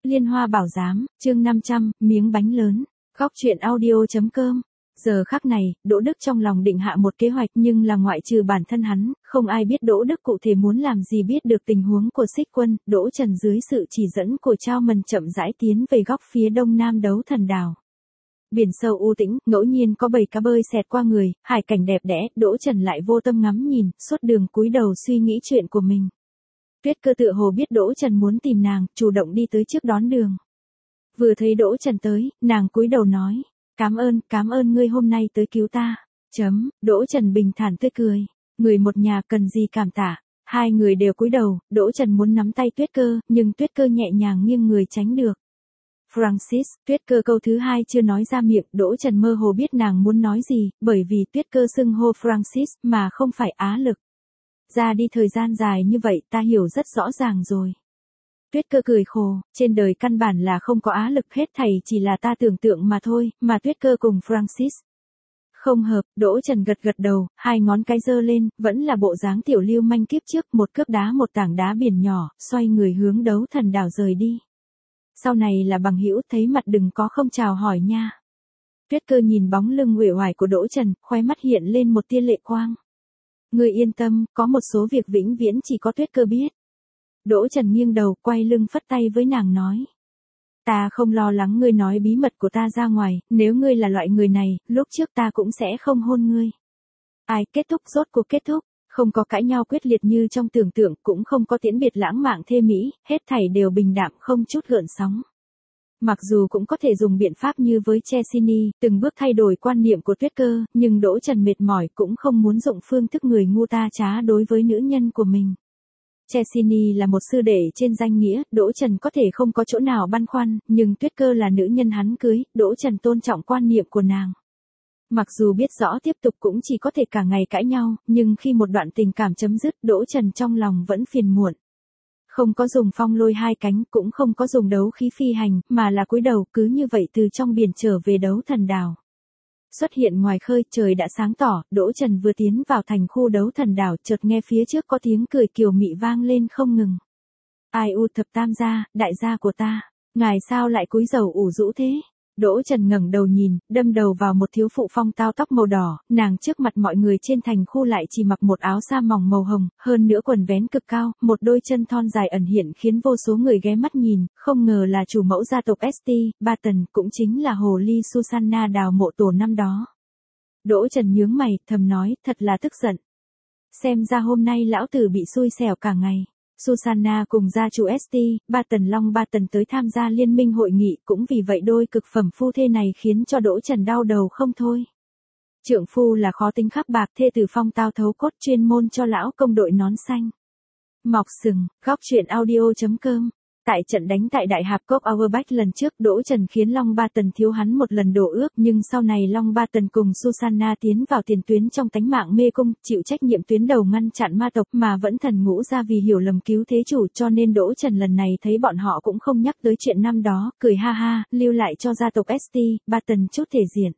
Liên Hoa Bảo Giám, chương 500, miếng bánh lớn. Góc truyện audio.com. Giờ khắc này, Đỗ Đức trong lòng định hạ một kế hoạch nhưng là ngoại trừ bản thân hắn, không ai biết Đỗ Đức cụ thể muốn làm gì. Biết được tình huống của Xích Quân, Đỗ Trần dưới sự chỉ dẫn của Trao Mần chậm rãi tiến về góc phía đông nam Đấu Thần Đảo. Biển sâu u tĩnh, ngẫu nhiên có bầy cá bơi xẹt qua người, hải cảnh đẹp đẽ, Đỗ Trần lại vô tâm ngắm nhìn, suốt đường cúi đầu suy nghĩ chuyện của mình. Tuyết Cơ tựa hồ biết Đỗ Trần muốn tìm nàng, chủ động đi tới trước đón đường. Vừa thấy Đỗ Trần tới, nàng cúi đầu nói, cảm ơn ngươi hôm nay tới cứu ta. Đỗ Trần bình thản tươi cười, người một nhà cần gì cảm tạ. Hai người đều cúi đầu, Đỗ Trần muốn nắm tay Tuyết Cơ, nhưng Tuyết Cơ nhẹ nhàng nghiêng người tránh được. Francis, Tuyết Cơ câu thứ hai chưa nói ra miệng, Đỗ Trần mơ hồ biết nàng muốn nói gì, bởi vì Tuyết Cơ xưng hô Francis, mà không phải Á Lực. Ra đi thời gian dài như vậy ta hiểu rất rõ ràng rồi. Tuyết Cơ cười khổ, trên đời căn bản là không có Á Lực, hết thảy chỉ là ta tưởng tượng mà thôi, mà Tuyết Cơ cùng Francis không hợp. Đỗ Trần gật gật đầu, hai ngón cái giơ lên, vẫn là bộ dáng tiểu lưu manh kiếp trước, một cước đá một tảng đá biển nhỏ, xoay người hướng Đấu Thần Đảo rời đi. Sau này là bằng hữu, thấy mặt đừng có không chào hỏi nha. Tuyết Cơ nhìn bóng lưng uể oải của Đỗ Trần, khóe mắt hiện lên một tia lệ quang. Ngươi yên tâm, có một số việc vĩnh viễn chỉ có Tuyết Cơ biết. Đỗ Trần nghiêng đầu, quay lưng phất tay với nàng nói. Ta không lo lắng ngươi nói bí mật của ta ra ngoài, nếu ngươi là loại người này, lúc trước ta cũng sẽ không hôn ngươi. Ai, kết thúc, rốt cuộc kết thúc, không có cãi nhau quyết liệt như trong tưởng tượng, cũng không có tiễn biệt lãng mạn thê mỹ, hết thảy đều bình đạm không chút gợn sóng. Mặc dù cũng có thể dùng biện pháp như với Chesney, từng bước thay đổi quan niệm của Tuyết Cơ, nhưng Đỗ Trần mệt mỏi cũng không muốn dụng phương thức người ngu ta trá đối với nữ nhân của mình. Chesney là một sư đệ trên danh nghĩa, Đỗ Trần có thể không có chỗ nào băn khoăn, nhưng Tuyết Cơ là nữ nhân hắn cưới, Đỗ Trần tôn trọng quan niệm của nàng. Mặc dù biết rõ tiếp tục cũng chỉ có thể cả ngày cãi nhau, nhưng khi một đoạn tình cảm chấm dứt, Đỗ Trần trong lòng vẫn phiền muộn. Không có dùng phong lôi hai cánh, cũng không có dùng đấu khí phi hành, mà là cúi đầu cứ như vậy từ trong biển trở về Đấu Thần Đảo. Xuất hiện ngoài khơi, trời đã sáng tỏ, Đỗ Trần vừa tiến vào thành khu Đấu Thần Đảo, chợt nghe phía trước có tiếng cười kiều mị vang lên không ngừng. Ai u thập tam gia, đại gia của ta, ngài sao lại cúi rầu ủ rũ thế? Đỗ Trần ngẩng đầu nhìn, đâm đầu vào một thiếu phụ phong tao tóc màu đỏ, nàng trước mặt mọi người trên thành khu lại chỉ mặc một áo sa mỏng màu hồng, hơn nữa quần vén cực cao, một đôi chân thon dài ẩn hiện khiến vô số người ghé mắt nhìn, không ngờ là chủ mẫu gia tộc St. Barton, cũng chính là hồ ly Susanna đào mộ tổ năm đó. Đỗ Trần nhướng mày, thầm nói, thật là tức giận. Xem ra hôm nay lão tử bị xui xẻo cả ngày. Susanna cùng gia chủ St. Barton Long Barton tới tham gia liên minh hội nghị, cũng vì vậy đôi cực phẩm phu thê này khiến cho Đỗ Trần đau đầu không thôi. Trượng phu là khó tính khắc bạc, thê tử phong tao thấu cốt, chuyên môn cho lão công đội nón xanh. Mọc sừng, góc truyện audio.com. Tại trận đánh tại Đại Hạp Cốc Auerbach lần trước, Đỗ Trần khiến Long Barton thiếu hắn một lần đổ ước, nhưng sau này Long Barton cùng Susanna tiến vào tiền tuyến trong tánh mạng mê cung, chịu trách nhiệm tuyến đầu ngăn chặn ma tộc, mà vẫn thần ngũ ra vì hiểu lầm cứu thế chủ, cho nên Đỗ Trần lần này thấy bọn họ cũng không nhắc tới chuyện năm đó, cười ha ha, lưu lại cho gia tộc St. Barton chút thể diện.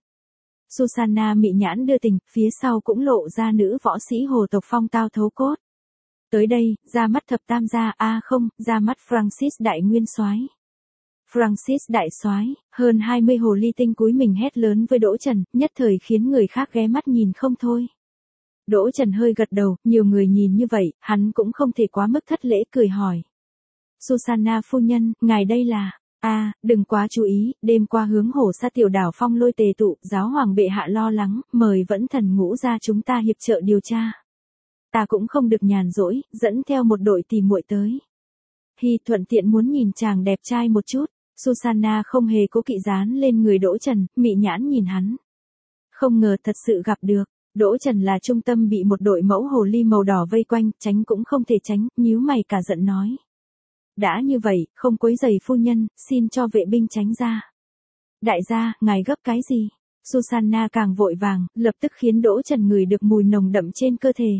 Susanna mị nhãn đưa tình, phía sau cũng lộ ra nữ võ sĩ hồ tộc phong tao thấu cốt. Tới đây, ra mắt thập tam gia, ra mắt Francis đại nguyên soái. Francis đại soái, hơn 20 hồ ly tinh cúi mình hét lớn với Đỗ Trần, nhất thời khiến người khác ghé mắt nhìn không thôi. Đỗ Trần hơi gật đầu, nhiều người nhìn như vậy, hắn cũng không thể quá mức thất lễ, cười hỏi. Susanna phu nhân, ngài đây là... đừng quá chú ý, đêm qua hướng hổ sa tiểu đảo phong lôi tề tụ, giáo hoàng bệ hạ lo lắng, mời vẫn thần ngũ ra chúng ta hiệp trợ điều tra. Ta cũng không được nhàn rỗi, dẫn theo một đội tỉ muội tới. Thuận tiện muốn nhìn chàng đẹp trai một chút. Susanna không hề cố kỵ dán lên người Đỗ Trần, mị nhãn nhìn hắn. Không ngờ thật sự gặp được. Đỗ Trần là trung tâm bị một đội mẫu hồ ly màu đỏ vây quanh, tránh cũng không thể tránh, nhíu mày cả giận nói. Đã như vậy, không quấy rầy phu nhân, xin cho vệ binh tránh ra. Đại gia, ngài gấp cái gì? Susanna càng vội vàng, lập tức khiến Đỗ Trần ngửi được mùi nồng đậm trên cơ thể.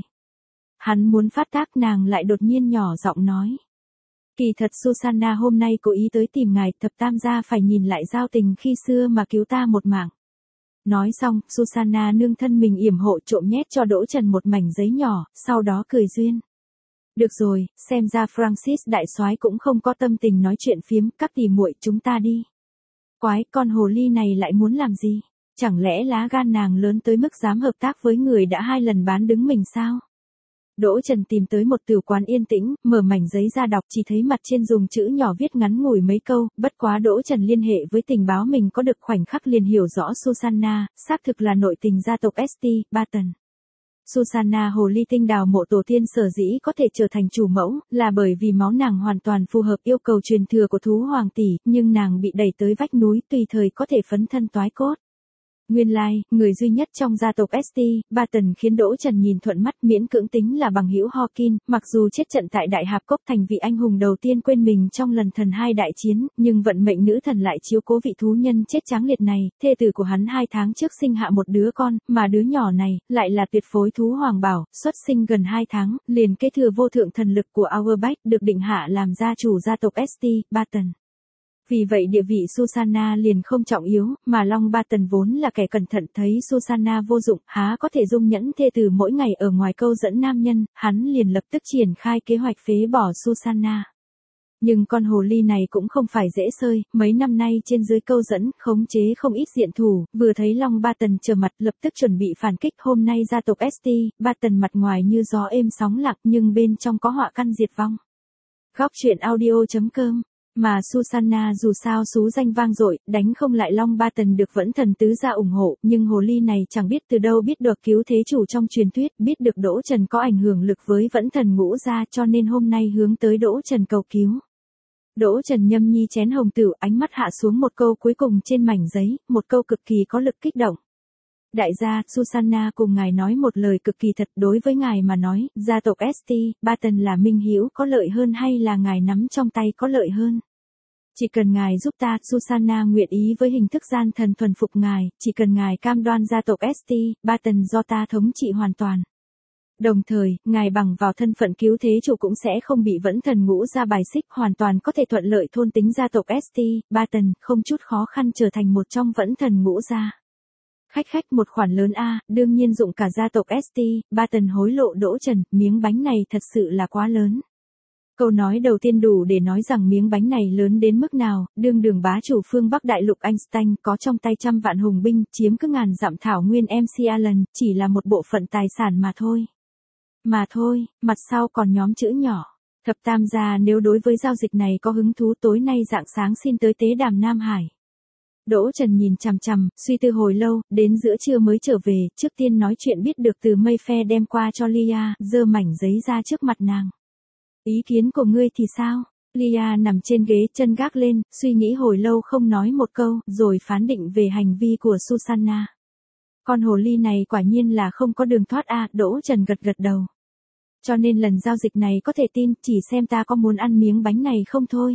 Hắn muốn phát tác, nàng lại đột nhiên nhỏ giọng nói. Kỳ thật Susanna hôm nay cố ý tới tìm ngài, thập tam gia phải nhìn lại giao tình khi xưa mà cứu ta một mạng. Nói xong, Susanna nương thân mình yểm hộ trộm nhét cho Đỗ Trần một mảnh giấy nhỏ, sau đó cười duyên. Được rồi, xem ra Francis đại soái cũng không có tâm tình nói chuyện phiếm, các tỷ muội chúng ta đi. Quái, con hồ ly này lại muốn làm gì? Chẳng lẽ lá gan nàng lớn tới mức dám hợp tác với người đã 2 lần bán đứng mình sao? Đỗ Trần tìm tới một tử quán yên tĩnh, mở mảnh giấy ra đọc, chỉ thấy mặt trên dùng chữ nhỏ viết ngắn ngủi mấy câu, bất quá Đỗ Trần liên hệ với tình báo mình có được khoảnh khắc liền hiểu rõ Susanna, xác thực là nội tình gia tộc St. Barton. Susanna hồ ly tinh đào mộ tổ tiên sở dĩ có thể trở thành chủ mẫu, là bởi vì máu nàng hoàn toàn phù hợp yêu cầu truyền thừa của thú hoàng tỷ, nhưng nàng bị đẩy tới vách núi tùy thời có thể phấn thân toái cốt. Nguyên lai, người duy nhất trong gia tộc St. Barton khiến Đỗ Trần nhìn thuận mắt, miễn cưỡng tính là bằng hữu Hawkin, mặc dù chết trận tại Đại Hạp Cốc thành vị anh hùng đầu tiên quên mình trong lần thần 2 đại chiến, nhưng vận mệnh nữ thần lại chiếu cố vị thú nhân chết tráng liệt này, thê tử của hắn 2 tháng trước sinh hạ một đứa con, mà đứa nhỏ này, lại là tuyệt phối thú hoàng bảo, xuất sinh gần 2 tháng, liền kế thừa vô thượng thần lực của Auerbach, được định hạ làm gia chủ gia tộc St. Barton. Vì vậy địa vị Susanna liền không trọng yếu, mà Long Barton vốn là kẻ cẩn thận thấy Susanna vô dụng, há có thể dung nhẫn thê tử mỗi ngày ở ngoài câu dẫn nam nhân, hắn liền lập tức triển khai kế hoạch phế bỏ Susanna. Nhưng con hồ ly này cũng không phải dễ sơi, mấy năm nay trên dưới câu dẫn, khống chế không ít diện thủ, vừa thấy Long Barton trở mặt lập tức chuẩn bị phản kích. Hôm nay gia tộc St. Barton mặt ngoài như gió êm sóng lặng nhưng bên trong có họa căn diệt vong. Góc truyện audio.com. Mà Susanna dù sao xú danh vang dội, đánh không lại Long Barton được vẫn thần tứ gia ủng hộ, nhưng hồ ly này chẳng biết từ đâu biết được cứu thế chủ trong truyền thuyết, biết được Đỗ Trần có ảnh hưởng lực với vẫn thần ngũ gia, cho nên hôm nay hướng tới Đỗ Trần cầu cứu. Đỗ Trần nhâm nhi chén hồng tửu, ánh mắt hạ xuống một câu cuối cùng trên mảnh giấy, một câu cực kỳ có lực kích động. Đại gia, Susanna cùng ngài nói một lời cực kỳ thật, đối với ngài mà nói, gia tộc St. Barton là minh hữu có lợi hơn hay là ngài nắm trong tay có lợi hơn? Chỉ cần ngài giúp ta, Susanna nguyện ý với hình thức gian thần thuần phục ngài, chỉ cần ngài cam đoan gia tộc St. Barton do ta thống trị hoàn toàn. Đồng thời, ngài bằng vào thân phận cứu thế chủ cũng sẽ không bị vẫn thần ngũ gia bài xích, hoàn toàn có thể thuận lợi thôn tính gia tộc St. Barton, không chút khó khăn trở thành một trong vẫn thần ngũ gia. Khách một khoản lớn a, đương nhiên dụng cả gia tộc St. Barton hối lộ Đỗ Trần, miếng bánh này thật sự là quá lớn. Câu nói đầu tiên đủ để nói rằng miếng bánh này lớn đến mức nào, đương đường bá chủ phương Bắc đại lục Einstein có trong tay 100 vạn hùng binh, chiếm cứ ngàn dặm thảo nguyên MC Allen, chỉ là một bộ phận tài sản mà thôi. Mà thôi, mặt sau còn nhóm chữ nhỏ. Thập tam gia nếu đối với giao dịch này có hứng thú tối nay rạng sáng xin tới tế đàm Nam Hải. Đỗ Trần nhìn chằm chằm, suy tư hồi lâu, đến giữa trưa mới trở về, trước tiên nói chuyện biết được từ Mayfair đem qua cho Lia, giơ mảnh giấy ra trước mặt nàng. Ý kiến của ngươi thì sao? Lia nằm trên ghế chân gác lên, suy nghĩ hồi lâu không nói một câu, rồi phán định về hành vi của Susanna. Con hồ ly này quả nhiên là không có đường thoát a, Đỗ Trần gật đầu. Cho nên lần giao dịch này có thể tin, chỉ xem ta có muốn ăn miếng bánh này không thôi.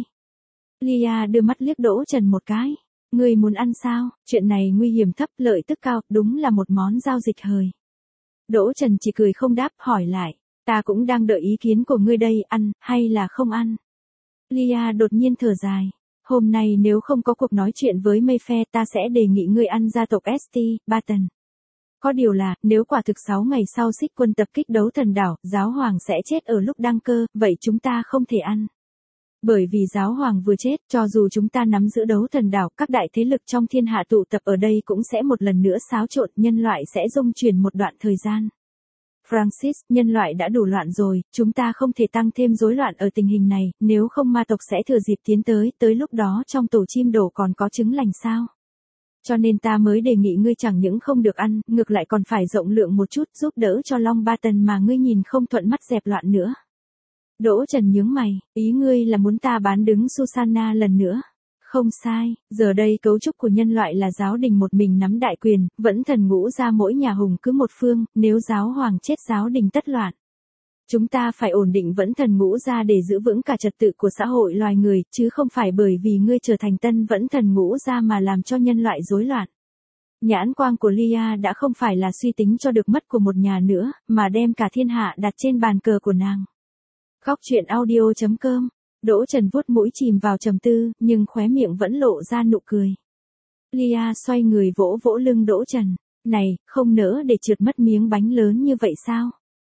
Lia đưa mắt liếc Đỗ Trần một cái. Ngươi muốn ăn sao? Chuyện này nguy hiểm thấp, lợi tức cao, đúng là một món giao dịch hời. Đỗ Trần chỉ cười không đáp, hỏi lại. Ta cũng đang đợi ý kiến của ngươi đây, ăn, hay là không ăn? Lia đột nhiên thở dài. Hôm nay nếu không có cuộc nói chuyện với Mayfair ta sẽ đề nghị ngươi ăn gia tộc St. Barton. Có điều là, nếu quả thực 6 ngày sau xích quân tập kích đấu thần đảo, giáo hoàng sẽ chết ở lúc đăng cơ, vậy chúng ta không thể ăn. Bởi vì giáo hoàng vừa chết, cho dù chúng ta nắm giữ đấu thần đảo, các đại thế lực trong thiên hạ tụ tập ở đây cũng sẽ một lần nữa xáo trộn, nhân loại sẽ rung chuyển một đoạn thời gian. Francis, nhân loại đã đủ loạn rồi, chúng ta không thể tăng thêm rối loạn ở tình hình này, nếu không ma tộc sẽ thừa dịp tiến tới lúc đó trong tổ chim đổ còn có trứng lành sao. Cho nên ta mới đề nghị ngươi chẳng những không được ăn, ngược lại còn phải rộng lượng một chút, giúp đỡ cho Long Barton mà ngươi nhìn không thuận mắt dẹp loạn nữa. Đỗ Trần nhướng mày, ý ngươi là muốn ta bán đứng Susanna lần nữa. Không sai, giờ đây cấu trúc của nhân loại là giáo đình một mình nắm đại quyền, vẫn thần ngũ ra mỗi nhà hùng cứ một phương, nếu giáo hoàng chết giáo đình tất loạn. Chúng ta phải ổn định vẫn thần ngũ ra để giữ vững cả trật tự của xã hội loài người, chứ không phải bởi vì ngươi trở thành tân vẫn thần ngũ ra mà làm cho nhân loại rối loạn. Nhãn quang của Lia đã không phải là suy tính cho được mất của một nhà nữa, mà đem cả thiên hạ đặt trên bàn cờ của nàng. Góc truyện audio.com. Đỗ Trần vuốt mũi chìm vào trầm tư, nhưng khóe miệng vẫn lộ ra nụ cười. Lia xoay người vỗ vỗ lưng Đỗ Trần. Này, không nỡ để trượt mất miếng bánh lớn như vậy sao?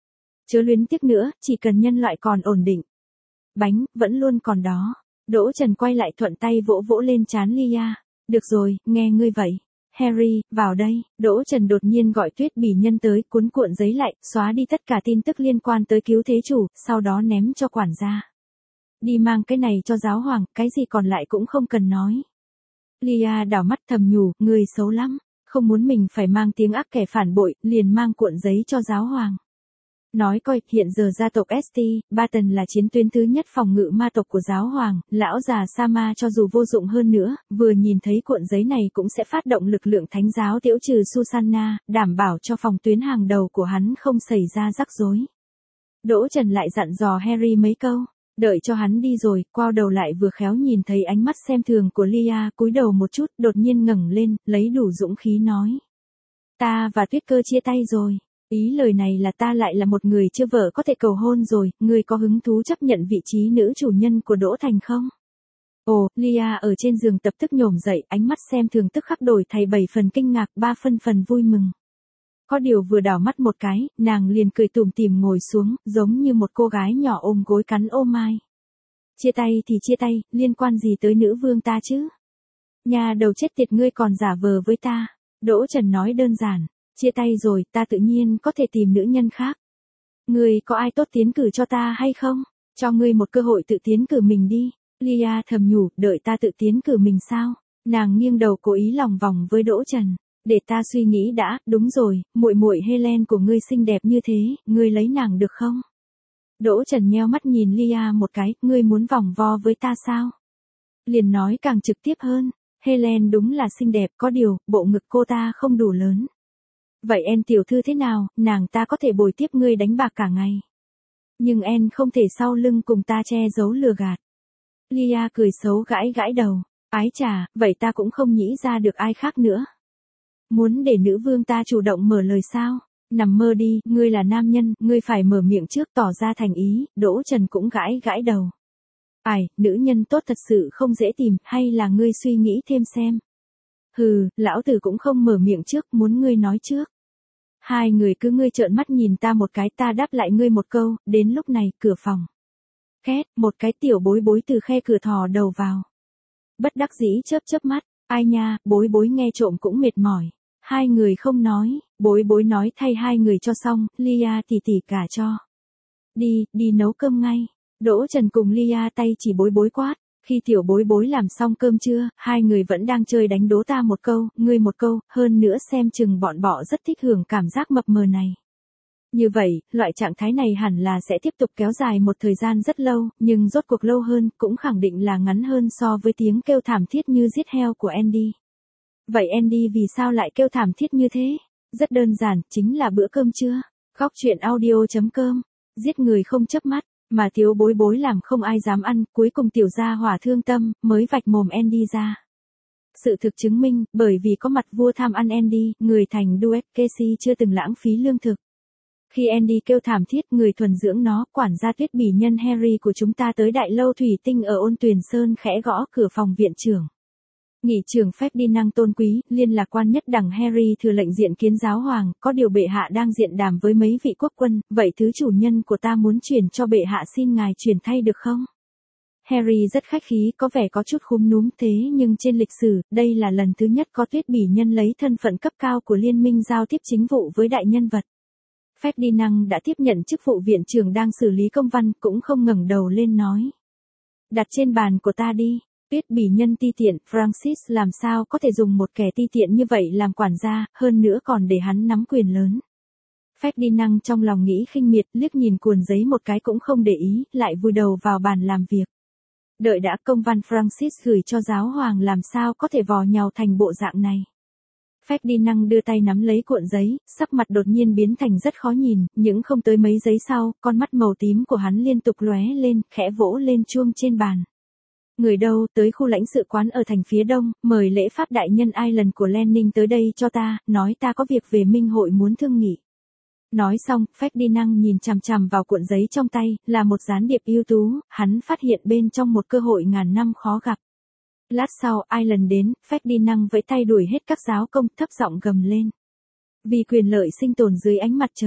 Chớ luyến tiếc nữa, chỉ cần nhân loại còn ổn định. Bánh, vẫn luôn còn đó. Đỗ Trần quay lại thuận tay vỗ vỗ lên trán Lia. Được rồi, nghe ngươi vậy. Harry, vào đây. Đỗ Trần đột nhiên gọi Tuyết Bỉ Nhân tới, cuốn cuộn giấy lại, xóa đi tất cả tin tức liên quan tới cứu thế chủ, sau đó ném cho quản gia. Đi mang cái này cho giáo hoàng, cái gì còn lại cũng không cần nói. Lia đảo mắt thầm nhủ, người xấu lắm, không muốn mình phải mang tiếng ác kẻ phản bội, liền mang cuộn giấy cho giáo hoàng. Nói coi, hiện giờ gia tộc St. Barton là chiến tuyến thứ nhất phòng ngự ma tộc của giáo hoàng, lão già Sama cho dù vô dụng hơn nữa, vừa nhìn thấy cuộn giấy này cũng sẽ phát động lực lượng thánh giáo tiễu trừ Susanna, đảm bảo cho phòng tuyến hàng đầu của hắn không xảy ra rắc rối. Đỗ Trần lại dặn dò Harry mấy câu, đợi cho hắn đi rồi, quay đầu lại vừa khéo nhìn thấy ánh mắt xem thường của Lia, cúi đầu một chút, đột nhiên ngẩng lên, lấy đủ dũng khí nói. Ta và Tuyết Cơ chia tay rồi. Ý lời này là ta lại là một người chưa vợ có thể cầu hôn rồi, ngươi có hứng thú chấp nhận vị trí nữ chủ nhân của Đỗ Thành không? Ồ, Lia ở trên giường tập tức nhổm dậy, ánh mắt xem thường tức khắc đổi thay 7 phần kinh ngạc, 3 phần vui mừng. Có điều vừa đảo mắt một cái, nàng liền cười tủm tỉm ngồi xuống, giống như một cô gái nhỏ ôm gối cắn ô mai. Chia tay thì chia tay, liên quan gì tới nữ vương ta chứ? Nhà đầu chết tiệt ngươi còn giả vờ với ta. Đỗ Trần nói đơn giản. Chia tay rồi, ta tự nhiên có thể tìm nữ nhân khác. Ngươi có ai tốt tiến cử cho ta hay không? Cho ngươi một cơ hội tự tiến cử mình đi. Lia thầm nhủ, đợi ta tự tiến cử mình sao? Nàng nghiêng đầu cố ý lòng vòng với Đỗ Trần. Để ta suy nghĩ đã, đúng rồi, muội muội Helen của ngươi xinh đẹp như thế, ngươi lấy nàng được không? Đỗ Trần nheo mắt nhìn Lia một cái, ngươi muốn vòng vo với ta sao? Liền nói càng trực tiếp hơn, Helen đúng là xinh đẹp, có điều, bộ ngực cô ta không đủ lớn. Vậy En tiểu thư thế nào, nàng ta có thể bồi tiếp ngươi đánh bạc cả ngày. Nhưng En không thể sau lưng cùng ta che giấu lừa gạt. Lia cười xấu gãi đầu. Ái chà, vậy ta cũng không nghĩ ra được ai khác nữa. Muốn để nữ vương ta chủ động mở lời sao? Nằm mơ đi, ngươi là nam nhân, ngươi phải mở miệng trước tỏ ra thành ý, Đỗ Trần cũng gãi đầu. Ai, nữ nhân tốt thật sự không dễ tìm, hay là ngươi suy nghĩ thêm xem. Hừ, lão tử cũng không mở miệng trước, muốn ngươi nói trước. Hai người cứ ngươi trợn mắt nhìn ta một cái, ta đáp lại ngươi một câu, đến lúc này, cửa phòng. Két, một cái tiểu bối bối từ khe cửa thò đầu vào. Bất đắc dĩ chớp mắt, ai nha, bối bối nghe trộm cũng mệt mỏi. Hai người không nói, bối bối nói thay hai người cho xong, Lia tỉ cả cho. Đi nấu cơm ngay. Đỗ Trần cùng Lia tay chỉ bối bối quát. Khi tiểu bối bối làm xong cơm trưa, hai người vẫn đang chơi đánh đố ta một câu, ngươi một câu, hơn nữa xem chừng bọn bọ rất thích hưởng cảm giác mập mờ này. Như vậy, loại trạng thái này hẳn là sẽ tiếp tục kéo dài một thời gian rất lâu, nhưng rốt cuộc lâu hơn, cũng khẳng định là ngắn hơn so với tiếng kêu thảm thiết như giết heo của Andy. Vậy Andy vì sao lại kêu thảm thiết như thế? Rất đơn giản, chính là bữa cơm trưa. Góc truyện audio.com. Giết người không chớp mắt. Mà thiếu bối bối làm không ai dám ăn, cuối cùng tiểu gia hỏa thương tâm, mới vạch mồm Andy ra. Sự thực chứng minh, bởi vì có mặt vua tham ăn Andy, người thành Duet Casey chưa từng lãng phí lương thực. Khi Andy kêu thảm thiết, người thuần dưỡng nó, quản gia Tuyết Bỉ Nhân Harry của chúng ta tới đại lâu thủy tinh ở Ôn Tuyền Sơn khẽ gõ cửa phòng viện trưởng. Nghị trưởng Ferdinand tôn quý, liên lạc quan nhất đẳng Harry thừa lệnh diện kiến giáo hoàng, có điều bệ hạ đang diện đàm với mấy vị quốc quân, vậy thứ chủ nhân của ta muốn chuyển cho bệ hạ xin ngài chuyển thay được không? Harry rất khách khí, có vẻ có chút khúm núm thế nhưng trên lịch sử, đây là lần thứ nhất có Tuyết Bỉ Nhân lấy thân phận cấp cao của liên minh giao tiếp chính vụ với đại nhân vật. Ferdinand đã tiếp nhận chức vụ viện trưởng đang xử lý công văn, cũng không ngẩng đầu lên nói. Đặt trên bàn của ta đi. Tuyết Bỉ Nhân ti tiện, Francis làm sao có thể dùng một kẻ ti tiện như vậy làm quản gia, hơn nữa còn để hắn nắm quyền lớn. Ferdinand trong lòng nghĩ khinh miệt, liếc nhìn cuộn giấy một cái cũng không để ý, lại vùi đầu vào bàn làm việc. Đợi đã, công văn Francis gửi cho giáo hoàng làm sao có thể vò nhàu thành bộ dạng này. Ferdinand đưa tay nắm lấy cuộn giấy, sắc mặt đột nhiên biến thành rất khó nhìn, nhưng không tới mấy giây sau, con mắt màu tím của hắn liên tục lóe lên, khẽ vỗ lên chuông trên bàn. Người đâu, tới khu lãnh sự quán ở thành phía đông, mời lễ pháp đại nhân Ireland của Lenin tới đây cho ta, nói ta có việc về minh hội muốn thương nghị. Nói xong, Ferdinand nhìn chằm chằm vào cuộn giấy trong tay, là một gián điệp ưu tú, hắn phát hiện bên trong một cơ hội ngàn năm khó gặp. Lát sau, Ireland đến, Ferdinand vẫy tay đuổi hết các giáo công, thấp giọng gầm lên. Vì quyền lợi sinh tồn dưới ánh mặt trời.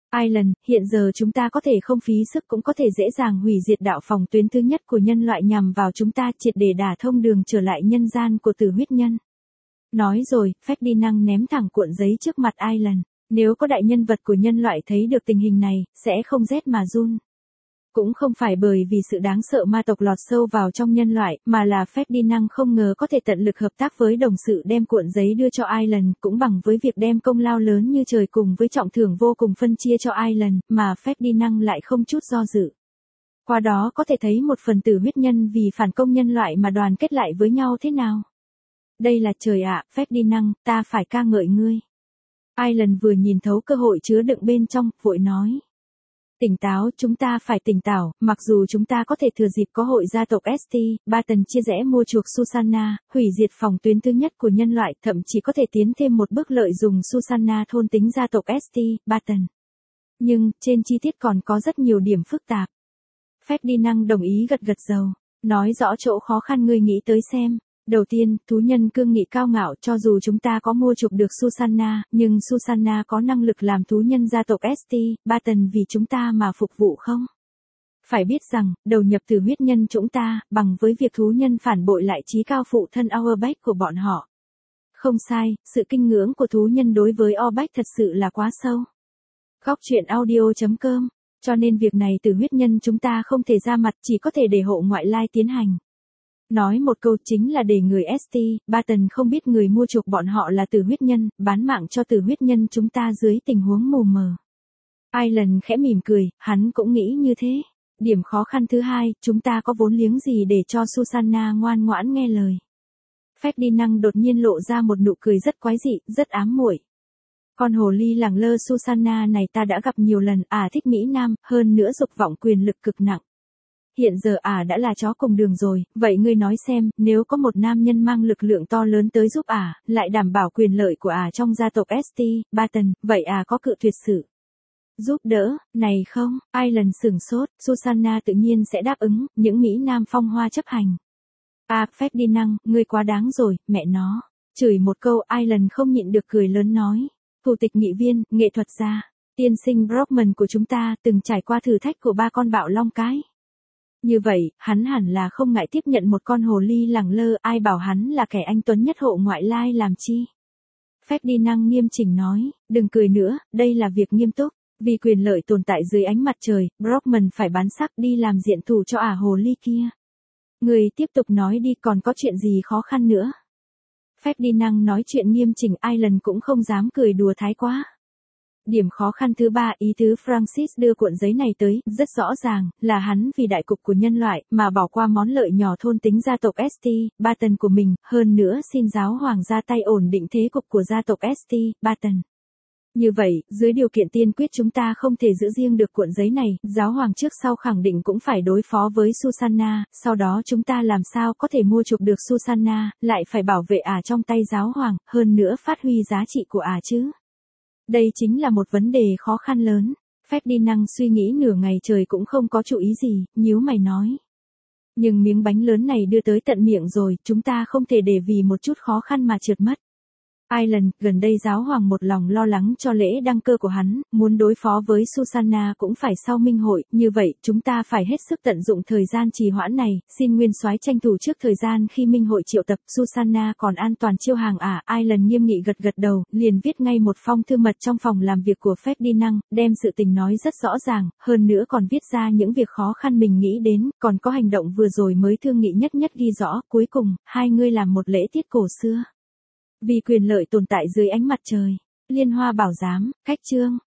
Ireland, hiện giờ chúng ta có thể không phí sức cũng có thể dễ dàng hủy diệt đạo phòng tuyến thứ nhất của nhân loại nhằm vào chúng ta, triệt để đả thông đường trở lại nhân gian của tử huyết nhân. Nói rồi, Ferdinand ném thẳng cuộn giấy trước mặt Ireland. Nếu có đại nhân vật của nhân loại thấy được tình hình này, sẽ không rét mà run. Cũng không phải bởi vì sự đáng sợ ma tộc lọt sâu vào trong nhân loại, mà là Ferdinand không ngờ có thể tận lực hợp tác với đồng sự đem cuộn giấy đưa cho Ireland, cũng bằng với việc đem công lao lớn như trời cùng với trọng thưởng vô cùng phân chia cho Ireland, mà Ferdinand lại không chút do dự. Qua đó có thể thấy một phần tử huyết nhân vì phản công nhân loại mà đoàn kết lại với nhau thế nào. Đây là trời ạ, Ferdinand, ta phải ca ngợi ngươi. Ireland vừa nhìn thấu cơ hội chứa đựng bên trong, vội nói. Tỉnh táo, chúng ta phải tỉnh táo, mặc dù chúng ta có thể thừa dịp có hội gia tộc St. Barton chia rẽ mua chuộc Susanna, hủy diệt phòng tuyến thứ nhất của nhân loại, thậm chí có thể tiến thêm một bước lợi dùng Susanna thôn tính gia tộc St. Barton. Nhưng, trên chi tiết còn có rất nhiều điểm phức tạp. Ferdinand đồng ý gật gật đầu, nói rõ chỗ khó khăn ngươi nghĩ tới xem. Đầu tiên, thú nhân cương nghị cao ngạo, cho dù chúng ta có mua chuộc được Susanna, nhưng Susanna có năng lực làm thú nhân gia tộc St. Barton vì chúng ta mà phục vụ không? Phải biết rằng, đầu nhập từ huyết nhân chúng ta, bằng với việc thú nhân phản bội lại trí cao phụ thân Auerbach của bọn họ. Không sai, sự kinh ngưỡng của thú nhân đối với Auerbach thật sự là quá sâu. Góc truyện audio.com. Cho nên việc này từ huyết nhân chúng ta không thể ra mặt, chỉ có thể để hộ ngoại lai tiến hành. Nói một câu chính là để người St. Barton không biết người mua chuộc bọn họ là tử huyết nhân, bán mạng cho tử huyết nhân chúng ta dưới tình huống mù mờ. Ireland khẽ mỉm cười, hắn cũng nghĩ như thế. Điểm khó khăn thứ hai, chúng ta có vốn liếng gì để cho Susanna ngoan ngoãn nghe lời. Ferdinand đột nhiên lộ ra một nụ cười rất quái dị, rất ám muội. Con hồ ly lẳng lơ Susanna này ta đã gặp nhiều lần, thích Mỹ Nam, hơn nữa dục vọng quyền lực cực nặng. Hiện giờ đã là chó cùng đường rồi, vậy ngươi nói xem, nếu có một nam nhân mang lực lượng to lớn tới giúp lại đảm bảo quyền lợi của trong gia tộc St. Barton, vậy có cự tuyệt sự giúp đỡ, này không? Ireland sửng sốt, Susanna tự nhiên sẽ đáp ứng, những Mỹ Nam phong hoa chấp hành. Ferdinand, ngươi quá đáng rồi, mẹ nó. Chửi một câu, Ireland không nhịn được cười lớn nói. Thủ tịch nghị viên, nghệ thuật gia, tiên sinh Brockman của chúng ta từng trải qua thử thách của 3 con bạo long cái. Như vậy, hắn hẳn là không ngại tiếp nhận một con hồ ly lẳng lơ, ai bảo hắn là kẻ anh tuấn nhất hộ ngoại lai làm chi. Ferdinand nghiêm chỉnh nói, đừng cười nữa, đây là việc nghiêm túc. Vì quyền lợi tồn tại dưới ánh mặt trời, Brockman phải bán sắc đi làm diện thủ cho hồ ly kia. Người tiếp tục nói đi, còn có chuyện gì khó khăn nữa. Ferdinand nói chuyện nghiêm chỉnh, Ireland cũng không dám cười đùa thái quá. Điểm khó khăn thứ ba, ý tứ Francis đưa cuộn giấy này tới, rất rõ ràng, là hắn vì đại cục của nhân loại, mà bỏ qua món lợi nhỏ thôn tính gia tộc St. Barton của mình, hơn nữa xin giáo hoàng ra tay ổn định thế cục của gia tộc St. Barton. Như vậy, dưới điều kiện tiên quyết chúng ta không thể giữ riêng được cuộn giấy này, giáo hoàng trước sau khẳng định cũng phải đối phó với Susanna, sau đó chúng ta làm sao có thể mua chuộc được Susanna, lại phải bảo vệ trong tay giáo hoàng, hơn nữa phát huy giá trị của chứ. Đây chính là một vấn đề khó khăn lớn. Ferdinand suy nghĩ nửa ngày trời cũng không có chủ ý gì, nhíu mày nói. Nhưng miếng bánh lớn này đưa tới tận miệng rồi, chúng ta không thể để vì một chút khó khăn mà trượt mất. Ireland, gần đây giáo hoàng một lòng lo lắng cho lễ đăng cơ của hắn, muốn đối phó với Susanna cũng phải sau minh hội, như vậy, chúng ta phải hết sức tận dụng thời gian trì hoãn này, xin nguyên soái tranh thủ trước thời gian khi minh hội triệu tập Susanna còn an toàn chiêu hàng Ireland nghiêm nghị gật gật đầu, liền viết ngay một phong thư mật trong phòng làm việc của Ferdinand, đem sự tình nói rất rõ ràng, hơn nữa còn viết ra những việc khó khăn mình nghĩ đến, còn có hành động vừa rồi mới thương nghị nhất ghi rõ, cuối cùng, hai người làm một lễ tiết cổ xưa. Vì quyền lợi tồn tại dưới ánh mặt trời. Liên Hoa Bảo Giám, cách chương.